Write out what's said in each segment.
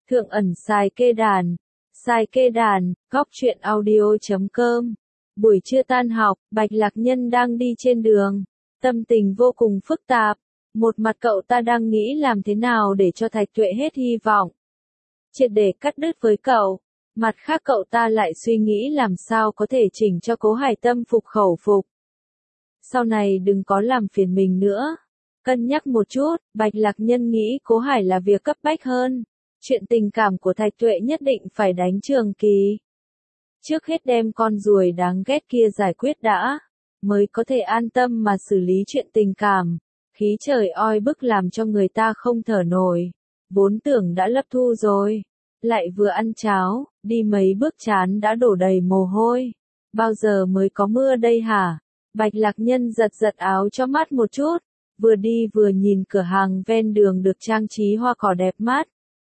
Thượng ẩn sai kê đàn, góc truyện audio.com. Buổi trưa tan học, Bạch Lạc Nhân đang đi trên đường, tâm tình vô cùng phức tạp. Một mặt cậu ta đang nghĩ làm thế nào để cho Thạch Tuệ hết hy vọng, triệt để cắt đứt với cậu. Mặt khác cậu ta lại suy nghĩ làm sao có thể chỉnh cho Cố Hải tâm phục khẩu phục. Sau này đừng có làm phiền mình nữa. Cân nhắc một chút, Bạch Lạc Nhân nghĩ Cố Hải là việc cấp bách hơn. Chuyện tình cảm của Thạch Tuệ nhất định phải đánh trường kỳ. Trước hết đem con ruồi đáng ghét kia giải quyết đã, mới có thể an tâm mà xử lý chuyện tình cảm. Khí trời oi bức làm cho người ta không thở nổi. Vốn tưởng đã lấp thu rồi, lại vừa ăn cháo, đi mấy bước chán đã đổ đầy mồ hôi. Bao giờ mới có mưa đây hả? Bạch Lạc Nhân giật giật áo cho mát một chút, vừa đi vừa nhìn cửa hàng ven đường được trang trí hoa cỏ đẹp mắt.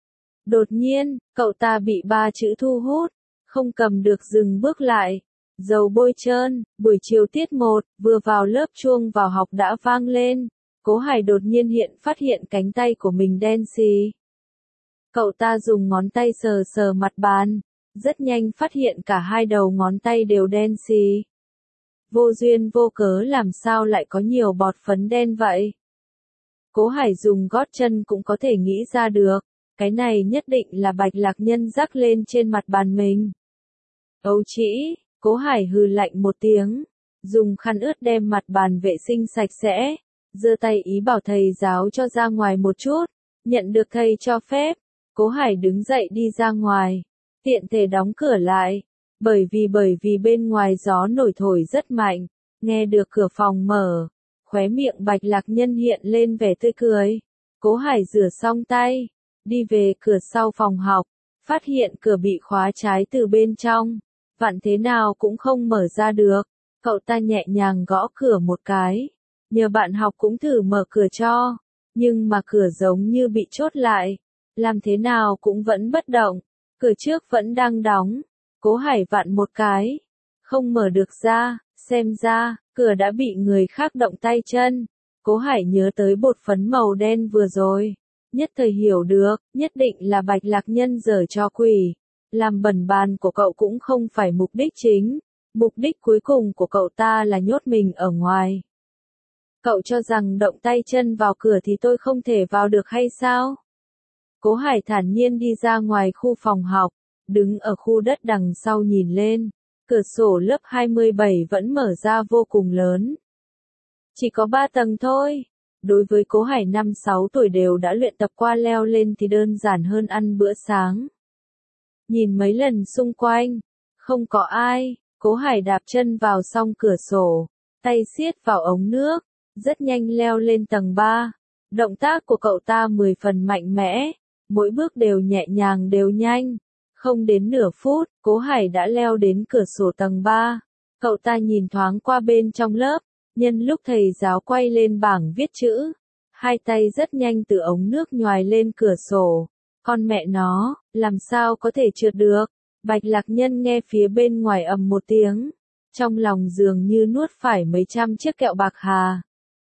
Đột nhiên, cậu ta bị ba chữ thu hút, không cầm được dừng bước lại. Dầu bôi trơn, buổi chiều tiết 1, vừa vào lớp chuông vào học đã vang lên. Cố Hải đột nhiên phát hiện cánh tay của mình đen xì. Cậu ta dùng ngón tay sờ sờ mặt bàn, rất nhanh phát hiện cả hai đầu ngón tay đều đen xì. Vô duyên vô cớ làm sao lại có nhiều bọt phấn đen vậy? Cố Hải dùng gót chân cũng có thể nghĩ ra được, cái này nhất định là Bạch Lạc Nhân rắc lên trên mặt bàn mình. Âu trĩ, Cố Hải hừ lạnh một tiếng, dùng khăn ướt đem mặt bàn vệ sinh sạch sẽ, giơ tay ý bảo thầy giáo cho ra ngoài một chút, nhận được thầy cho phép. Cố Hải đứng dậy đi ra ngoài, tiện thể đóng cửa lại, bởi vì bên ngoài gió nổi thổi rất mạnh, nghe được cửa phòng mở, khóe miệng Bạch Lạc Nhân hiện lên vẻ tươi cười. Cố Hải rửa xong tay, đi về cửa sau phòng học, phát hiện cửa bị khóa trái từ bên trong, vặn thế nào cũng không mở ra được. Cậu ta nhẹ nhàng gõ cửa một cái, nhờ bạn học cũng thử mở cửa cho, nhưng mà cửa giống như bị chốt lại, làm thế nào cũng vẫn bất động, cửa trước vẫn đang đóng. Cố Hải vặn một cái, không mở được ra, xem ra, cửa đã bị người khác động tay chân. Cố Hải nhớ tới bột phấn màu đen vừa rồi, nhất thời hiểu được, nhất định là Bạch Lạc Nhân giở trò quỷ. Làm bẩn bàn của cậu cũng không phải mục đích chính, mục đích cuối cùng của cậu ta là nhốt mình ở ngoài. Cậu cho rằng động tay chân vào cửa thì tôi không thể vào được hay sao? Cố Hải thản nhiên đi ra ngoài khu phòng học, đứng ở khu đất đằng sau nhìn lên, cửa sổ lớp 27 vẫn mở ra vô cùng lớn. Chỉ có 3 tầng thôi. Đối với Cố Hải 5-6 tuổi đều đã luyện tập qua leo lên thì đơn giản hơn ăn bữa sáng. Nhìn mấy lần xung quanh, không có ai, Cố Hải đạp chân vào song cửa sổ, tay siết vào ống nước, rất nhanh leo lên tầng 3. Động tác của cậu ta 10 phần mạnh mẽ, mỗi bước đều nhẹ nhàng đều nhanh. Không đến nửa phút, Cố Hải đã leo đến cửa sổ tầng 3. Cậu ta nhìn thoáng qua bên trong lớp, nhân lúc thầy giáo quay lên bảng viết chữ, hai tay rất nhanh từ ống nước nhoài lên cửa sổ. Con mẹ nó, làm sao có thể trượt được? Bạch Lạc Nhân nghe phía bên ngoài ầm một tiếng, trong lòng dường như nuốt phải mấy trăm chiếc kẹo bạc hà.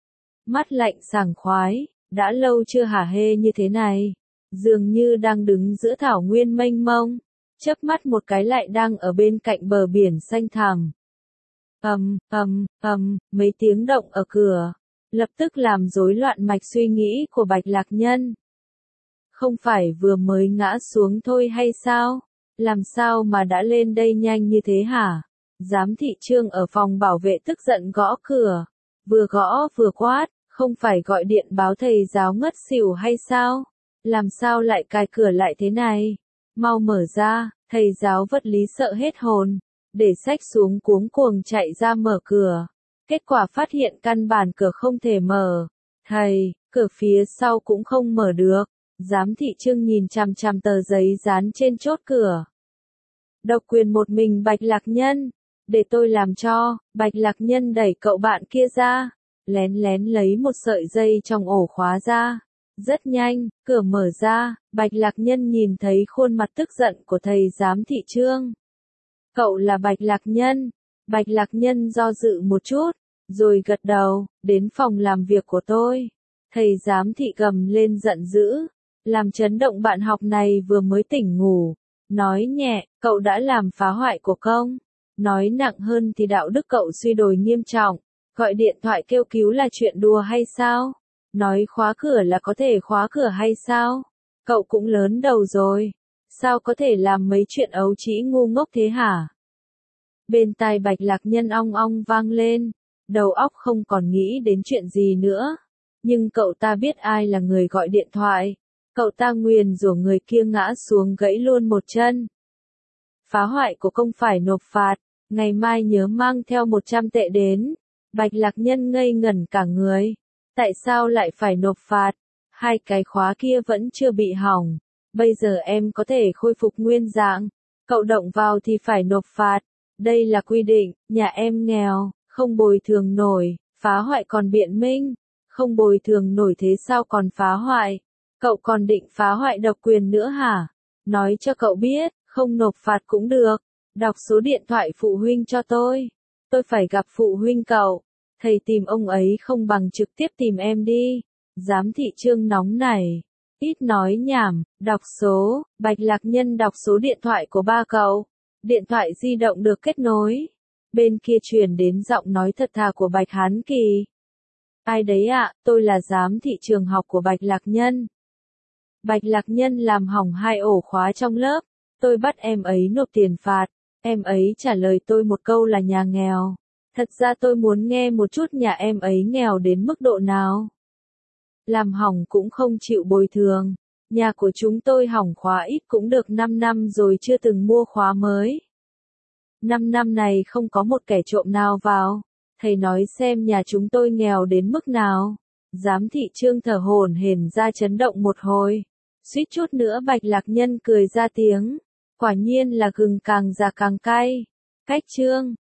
Mắt lạnh sảng khoái, đã lâu chưa hả hê như thế này, dường như đang đứng giữa thảo nguyên mênh mông, chớp mắt một cái lại đang ở bên cạnh bờ biển xanh thẳm. Mấy tiếng động ở cửa, lập tức làm rối loạn mạch suy nghĩ của Bạch Lạc Nhân. Không phải vừa mới ngã xuống thôi hay sao? Làm sao mà đã lên đây nhanh như thế hả? Giám thị Trương ở phòng bảo vệ tức giận gõ cửa, vừa gõ vừa quát, không phải gọi điện báo thầy giáo ngất xỉu hay sao? Làm sao lại cài cửa lại thế này? Mau mở ra. Thầy giáo vật lý sợ hết hồn, để xách xuống cuống cuồng chạy ra mở cửa. Kết quả phát hiện căn bản cửa không thể mở. Thầy, cửa phía sau cũng không mở được. Giám thị Trương nhìn chằm chằm tờ giấy dán trên chốt cửa. Độc quyền một mình Bạch Lạc Nhân. Để tôi làm cho. Bạch Lạc Nhân đẩy cậu bạn kia ra, lén lén lấy một sợi dây trong ổ khóa ra. Rất nhanh, cửa mở ra, Bạch Lạc Nhân nhìn thấy khuôn mặt tức giận của thầy giám thị Trương. Cậu là Bạch Lạc Nhân. Bạch Lạc Nhân do dự một chút, rồi gật đầu, đến phòng làm việc của tôi. Thầy giám thị gầm lên giận dữ, làm chấn động bạn học này vừa mới tỉnh ngủ. Nói nhẹ, cậu đã làm phá hoại của công. Nói nặng hơn thì đạo đức cậu suy đồi nghiêm trọng. Gọi điện thoại kêu cứu là chuyện đùa hay sao? Nói khóa cửa là có thể khóa cửa hay sao? Cậu cũng lớn đầu rồi. Sao có thể làm mấy chuyện ấu trĩ ngu ngốc thế hả? Bên tai Bạch Lạc Nhân ong ong vang lên. Đầu óc không còn nghĩ đến chuyện gì nữa. Nhưng cậu ta biết ai là người gọi điện thoại. Cậu ta nguyền rủa người kia ngã xuống gãy luôn một chân. Phá hoại của công phải nộp phạt. Ngày mai nhớ mang theo 100 tệ đến. Bạch Lạc Nhân ngây ngẩn cả người. Tại sao lại phải nộp phạt? Hai cái khóa kia vẫn chưa bị hỏng. Bây giờ em có thể khôi phục nguyên dạng. Cậu động vào thì phải nộp phạt. Đây là quy định, nhà em nghèo, không bồi thường nổi, phá hoại còn biện minh. Không bồi thường nổi thế sao còn phá hoại? Cậu còn định phá hoại độc quyền nữa hả? Nói cho cậu biết, không nộp phạt cũng được. Đọc số điện thoại phụ huynh cho tôi. Tôi phải gặp phụ huynh cậu. Thầy tìm ông ấy không bằng trực tiếp tìm em đi. Giám thị Trương nóng này. Ít nói nhảm, đọc số. Bạch Lạc Nhân đọc số điện thoại của ba cậu. Điện thoại di động được kết nối. Bên kia truyền đến giọng nói thật thà của Bạch Hán Kỳ. Ai đấy ạ, tôi là giám thị trường học của Bạch Lạc Nhân. Bạch Lạc Nhân làm hỏng 2 ổ khóa trong lớp. Tôi bắt em ấy nộp tiền phạt. Em ấy trả lời tôi một câu là nhà nghèo. Thật ra tôi muốn nghe một chút nhà em ấy nghèo đến mức độ nào. Làm hỏng cũng không chịu bồi thường. Nhà của chúng tôi hỏng khóa ít cũng được 5 năm rồi chưa từng mua khóa mới. 5 năm này không có một kẻ trộm nào vào. Thầy nói xem nhà chúng tôi nghèo đến mức nào. Giám thị Trương thở hổn hển ra chấn động một hồi. Suýt chút nữa Bạch Lạc Nhân cười ra tiếng. Quả nhiên là gừng càng già càng cay. Cách Trương.